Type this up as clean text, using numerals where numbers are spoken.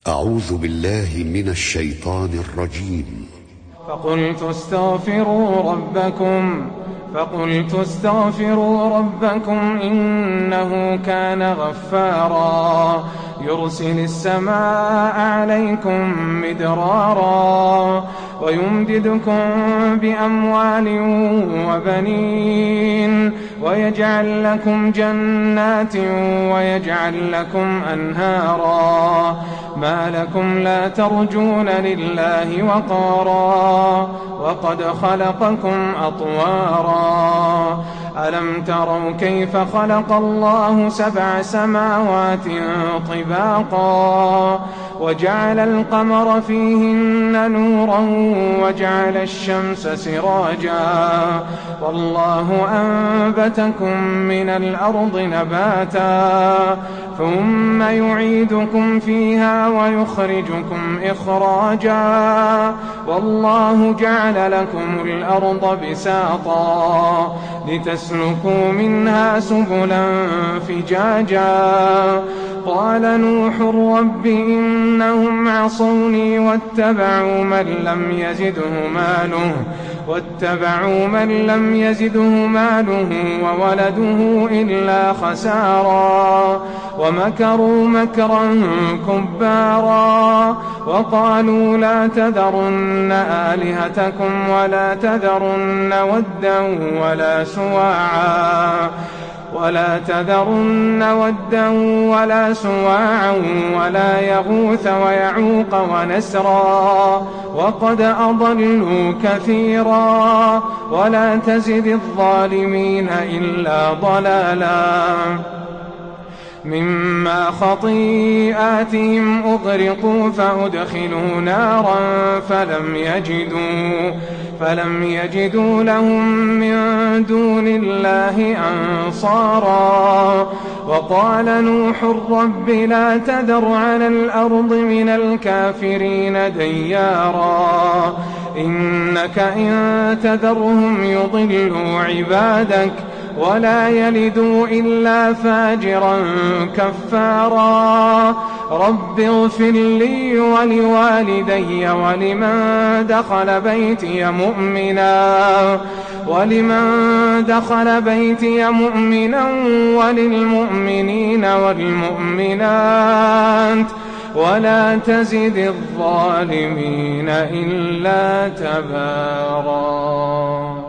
أعوذ بالله من الشيطان الرجيم. فقلت استغفروا ربكم إنه كان غفارا يرسل السماء عليكم مدرارا ويمددكم بأموال وبنين ويجعل لكم جنات ويجعل لكم أنهارا ما لكم لا ترجون لله وقارا وقد خلقكم أطوارا ألم تروا كيف خلق الله 7 سماوات طباقا وجعل القمر فيهن نورا وجعل الشمس سراجا والله أنبتكم من الأرض نباتا ثم يعيدكم فيها ويخرجكم إخراجا والله جعل لكم الأرض بساطا لتسلكوا منها سبلا فجاجا قال نوح رب إنهم عصوني واتبعوا من لم يزده ماله وولده إلا خسارا ومكروا مكرا كبارا وقالوا لا تذرن آلهتكم ولا تذرن ودا ولا سواعا ولا يغوث ويعوق ونسرا وقد أضلوا كثيرا ولا تزد الظالمين إلا ضلالا مما خطيئاتهم أغرقوا فأدخلوا نارا فلم يجدوا لهم من دون الله أنصارا وقال نوح رب لا تذر على الأرض من الكافرين ديارا إنك إن تذرهم يضلوا عبادك ولا يلدوا إلا فاجرا كفارا رب اغفر لي ولوالدي ولمن دخل بيتي مؤمنا وللمؤمنين والمؤمنات ولا تزد الظالمين إلا تبارا.